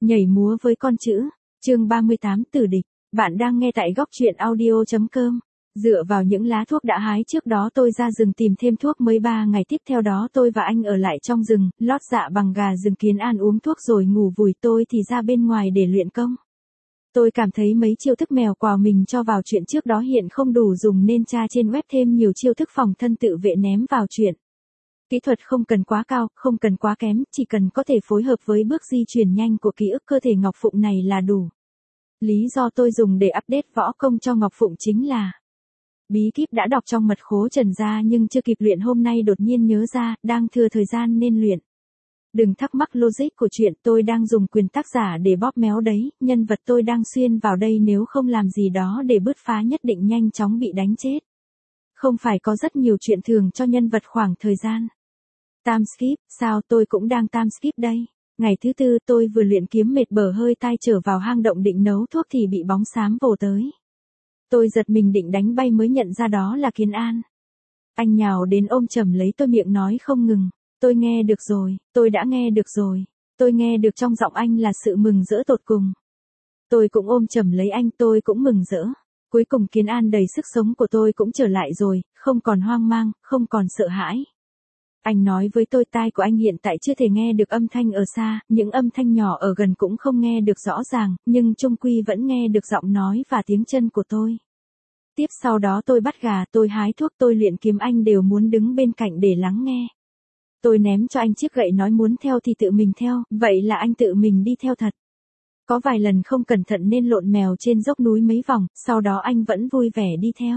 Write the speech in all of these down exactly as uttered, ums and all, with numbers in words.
Nhảy múa với con chữ, chương ba mươi tám tử địch, bạn đang nghe tại góc truyện audio.com. Dựa vào những lá thuốc đã hái trước đó tôi ra rừng tìm thêm thuốc mới ba ngày tiếp theo đó tôi và anh ở lại trong rừng, lót dạ bằng gà rừng Kiến An uống thuốc rồi ngủ vùi tôi thì ra bên ngoài để luyện công. Tôi cảm thấy mấy chiêu thức mèo quào mình cho vào chuyện trước đó hiện không đủ dùng nên tra trên web thêm nhiều chiêu thức phòng thân tự vệ ném vào chuyện. Kỹ thuật không cần quá cao, không cần quá kém, chỉ cần có thể phối hợp với bước di chuyển nhanh của ký ức cơ thể Ngọc Phụng này là đủ. Lý do tôi dùng để update võ công cho Ngọc Phụng chính là bí kíp đã đọc trong mật khố Trần gia nhưng chưa kịp luyện hôm nay đột nhiên nhớ ra, đang thừa thời gian nên luyện. Đừng thắc mắc logic của chuyện tôi đang dùng quyền tác giả để bóp méo đấy, nhân vật tôi đang xuyên vào đây nếu không làm gì đó để bứt phá nhất định nhanh chóng bị đánh chết. Không phải có rất nhiều chuyện thường cho nhân vật khoảng thời gian. Time skip, sao tôi cũng đang time skip đây. Ngày thứ tư tôi vừa luyện kiếm mệt bở hơi tai trở vào hang động định nấu thuốc thì bị bóng xám vồ tới. Tôi giật mình định đánh bay mới nhận ra đó là Kiến An. Anh nhào đến ôm chầm lấy tôi miệng nói không ngừng. Tôi nghe được rồi, tôi đã nghe được rồi. Tôi nghe được trong giọng anh là sự mừng rỡ tột cùng. Tôi cũng ôm chầm lấy anh, tôi cũng mừng rỡ. Cuối cùng Kiến An đầy sức sống của tôi cũng trở lại rồi, không còn hoang mang, không còn sợ hãi. Anh nói với tôi tai của anh hiện tại chưa thể nghe được âm thanh ở xa, những âm thanh nhỏ ở gần cũng không nghe được rõ ràng, nhưng chung quy vẫn nghe được giọng nói và tiếng chân của tôi. Tiếp sau đó tôi bắt gà, tôi hái thuốc, tôi luyện kiếm anh đều muốn đứng bên cạnh để lắng nghe. Tôi ném cho anh chiếc gậy nói muốn theo thì tự mình theo, vậy là anh tự mình đi theo thật. Có vài lần không cẩn thận nên lộn mèo trên dốc núi mấy vòng, sau đó anh vẫn vui vẻ đi theo.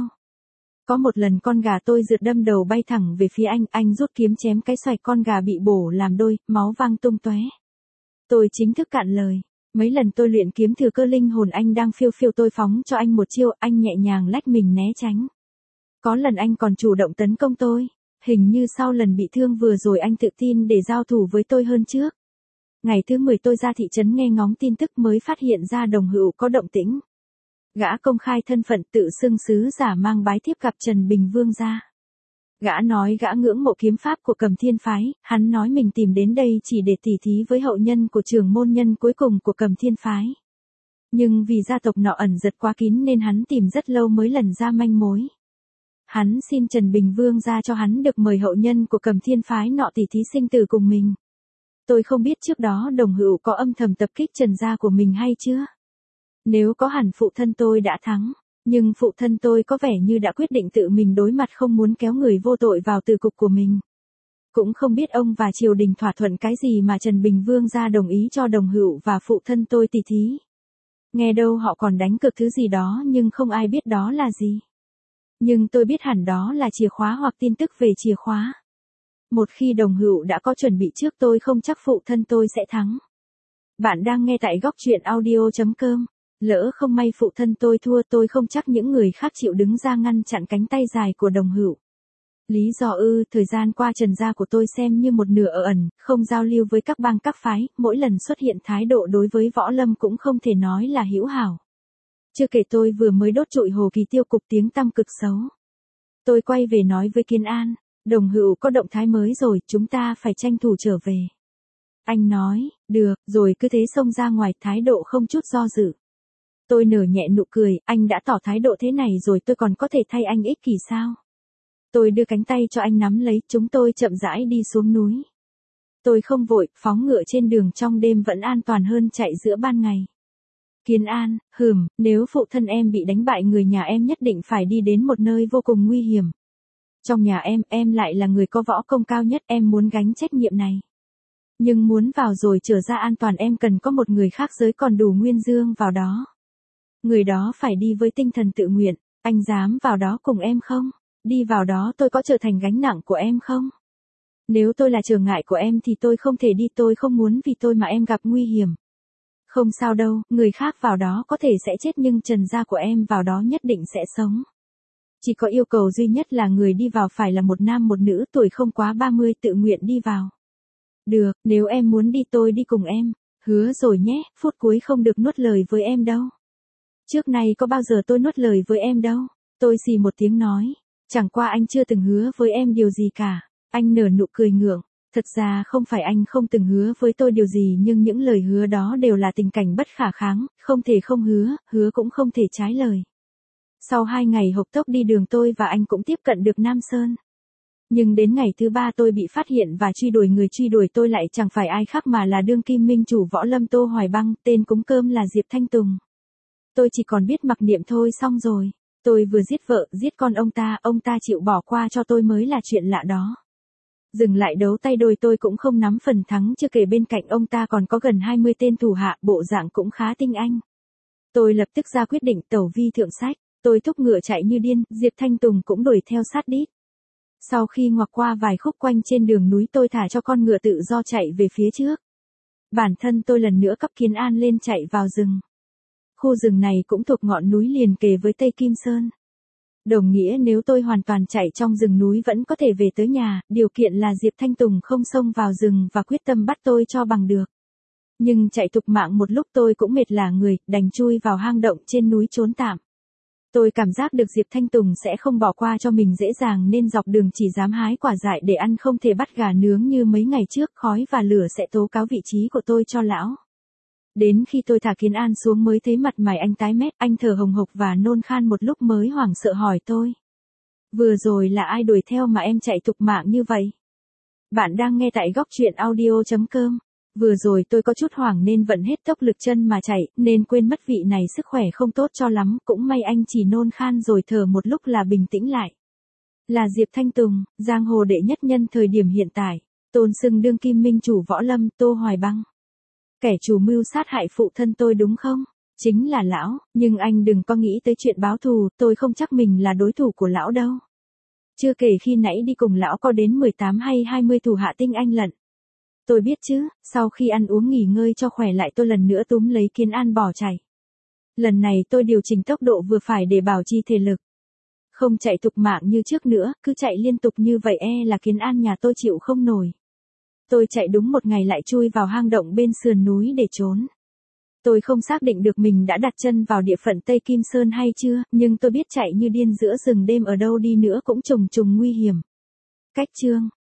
Có một lần con gà tôi rượt đâm đầu bay thẳng về phía anh, anh rút kiếm chém cái xoạch con gà bị bổ làm đôi, máu văng tung tóe. Tôi chính thức cạn lời. Mấy lần tôi luyện kiếm thừa cơ linh hồn anh đang phiêu phiêu tôi phóng cho anh một chiêu, anh nhẹ nhàng lách mình né tránh. Có lần anh còn chủ động tấn công tôi. Hình như sau lần bị thương vừa rồi anh tự tin để giao thủ với tôi hơn trước. Ngày thứ mười tôi ra thị trấn nghe ngóng tin tức mới phát hiện ra Đồng Hữu có động tĩnh. Gã công khai thân phận tự xưng sứ giả mang bái thiếp gặp Trần Bình Vương ra. Gã nói gã ngưỡng mộ kiếm pháp của Cầm Thiên phái, hắn nói mình tìm đến đây chỉ để tỉ thí với hậu nhân của trưởng môn nhân cuối cùng của Cầm Thiên phái. Nhưng vì gia tộc nọ ẩn giật quá kín nên hắn tìm rất lâu mới lần ra manh mối. Hắn xin Trần Bình Vương ra cho hắn được mời hậu nhân của Cầm Thiên phái nọ tỉ thí sinh tử cùng mình. Tôi không biết trước đó Đồng Hữu có âm thầm tập kích Trần gia của mình hay chưa. Nếu có hẳn phụ thân tôi đã thắng, nhưng phụ thân tôi có vẻ như đã quyết định tự mình đối mặt không muốn kéo người vô tội vào từ cục của mình. Cũng không biết ông và triều đình thỏa thuận cái gì mà Trần Bình Vương ra đồng ý cho Đồng Hữu và phụ thân tôi tỉ thí. Nghe đâu họ còn đánh cược thứ gì đó nhưng không ai biết đó là gì. Nhưng tôi biết hẳn đó là chìa khóa hoặc tin tức về chìa khóa. Một khi Đồng Hữu đã có chuẩn bị trước tôi không chắc phụ thân tôi sẽ thắng. Bạn đang nghe tại góc truyện audio.com. Lỡ không may phụ thân tôi thua tôi không chắc những người khác chịu đứng ra ngăn chặn cánh tay dài của Đồng Hữu. Lý do ư, thời gian qua Trần gia của tôi xem như một nửa ở ẩn, không giao lưu với các bang các phái, mỗi lần xuất hiện thái độ đối với võ lâm cũng không thể nói là hữu hảo. Chưa kể tôi vừa mới đốt trụi Hồ Kỳ Tiêu cục tiếng tăm cực xấu. Tôi quay về nói với Kiến An, Đồng Hữu có động thái mới rồi, chúng ta phải tranh thủ trở về. Anh nói, được, rồi cứ thế xông ra ngoài, thái độ không chút do dự. Tôi nở nhẹ nụ cười, anh đã tỏ thái độ thế này rồi tôi còn có thể thay anh ích kỷ sao? Tôi đưa cánh tay cho anh nắm lấy, chúng tôi chậm rãi đi xuống núi. Tôi không vội, phóng ngựa trên đường trong đêm vẫn an toàn hơn chạy giữa ban ngày. Kiến An, hừm, nếu phụ thân em bị đánh bại người nhà em nhất định phải đi đến một nơi vô cùng nguy hiểm. Trong nhà em, em lại là người có võ công cao nhất, em muốn gánh trách nhiệm này. Nhưng muốn vào rồi trở ra an toàn em cần có một người khác giới còn đủ nguyên dương vào đó. Người đó phải đi với tinh thần tự nguyện, anh dám vào đó cùng em không? Đi vào đó tôi có trở thành gánh nặng của em không? Nếu tôi là trở ngại của em thì tôi không thể đi, tôi không muốn vì tôi mà em gặp nguy hiểm. Không sao đâu, người khác vào đó có thể sẽ chết nhưng Trần gia của em vào đó nhất định sẽ sống. Chỉ có yêu cầu duy nhất là người đi vào phải là một nam một nữ tuổi không quá ba mươi tự nguyện đi vào. Được, nếu em muốn đi tôi đi cùng em, hứa rồi nhé, phút cuối không được nuốt lời với em đâu. Trước này có bao giờ tôi nuốt lời với em đâu. Tôi xì một tiếng nói. Chẳng qua anh chưa từng hứa với em điều gì cả. Anh nở nụ cười ngượng. Thật ra không phải anh không từng hứa với tôi điều gì nhưng những lời hứa đó đều là tình cảnh bất khả kháng, không thể không hứa, hứa cũng không thể trái lời. Sau hai ngày hộc tốc đi đường tôi và anh cũng tiếp cận được Nam Sơn. Nhưng đến ngày thứ ba tôi bị phát hiện và truy đuổi, người truy đuổi tôi lại chẳng phải ai khác mà là đương kim minh chủ võ lâm Tô Hoài Băng, tên cúng cơm là Diệp Thanh Tùng. Tôi chỉ còn biết mặc niệm thôi. Xong rồi, tôi vừa giết vợ, giết con ông ta, ông ta chịu bỏ qua cho tôi mới là chuyện lạ đó. Dừng lại đấu tay đôi tôi cũng không nắm phần thắng, chưa kể bên cạnh ông ta còn có gần hai mươi tên thủ hạ, bộ dạng cũng khá tinh anh. Tôi lập tức ra quyết định tẩu vi thượng sách, tôi thúc ngựa chạy như điên, Diệp Thanh Tùng cũng đuổi theo sát đít. Sau khi ngoặt qua vài khúc quanh trên đường núi tôi thả cho con ngựa tự do chạy về phía trước. Bản thân tôi lần nữa cấp Kiến An lên chạy vào rừng. Khu rừng này cũng thuộc ngọn núi liền kề với Tây Kim Sơn. Đồng nghĩa nếu tôi hoàn toàn chạy trong rừng núi vẫn có thể về tới nhà, điều kiện là Diệp Thanh Tùng không xông vào rừng và quyết tâm bắt tôi cho bằng được. Nhưng chạy thục mạng một lúc tôi cũng mệt lả người, đành chui vào hang động trên núi trốn tạm. Tôi cảm giác được Diệp Thanh Tùng sẽ không bỏ qua cho mình dễ dàng nên dọc đường chỉ dám hái quả dại để ăn, không thể bắt gà nướng như mấy ngày trước, khói và lửa sẽ tố cáo vị trí của tôi cho lão. Đến khi tôi thả Kiến An xuống mới thấy mặt mày anh tái mét, anh thở hồng hộc và nôn khan một lúc mới hoảng sợ hỏi tôi. Vừa rồi là ai đuổi theo mà em chạy thục mạng như vậy? Bạn đang nghe tại góc truyện audio chấm com. Vừa rồi tôi có chút hoảng nên vận hết tốc lực chân mà chạy, nên quên mất vị này sức khỏe không tốt cho lắm, cũng may anh chỉ nôn khan rồi thở một lúc là bình tĩnh lại. Là Diệp Thanh Tùng, giang hồ đệ nhất nhân thời điểm hiện tại, tôn xưng đương kim minh chủ võ lâm Tô Hoài Băng. Kẻ chủ mưu sát hại phụ thân tôi đúng không? Chính là lão, nhưng anh đừng có nghĩ tới chuyện báo thù, tôi không chắc mình là đối thủ của lão đâu. Chưa kể khi nãy đi cùng lão có đến mười tám hay hai mươi thủ hạ tinh anh lận. Tôi biết chứ, sau khi ăn uống nghỉ ngơi cho khỏe lại tôi lần nữa túm lấy Kiến An bỏ chạy. Lần này tôi điều chỉnh tốc độ vừa phải để bảo trì thể lực. Không chạy thục mạng như trước nữa, cứ chạy liên tục như vậy e là Kiến An nhà tôi chịu không nổi. Tôi chạy đúng một ngày lại chui vào hang động bên sườn núi để trốn. Tôi không xác định được mình đã đặt chân vào địa phận Tây Kim Sơn hay chưa, nhưng tôi biết chạy như điên giữa rừng đêm ở đâu đi nữa cũng trùng trùng nguy hiểm. Cách chương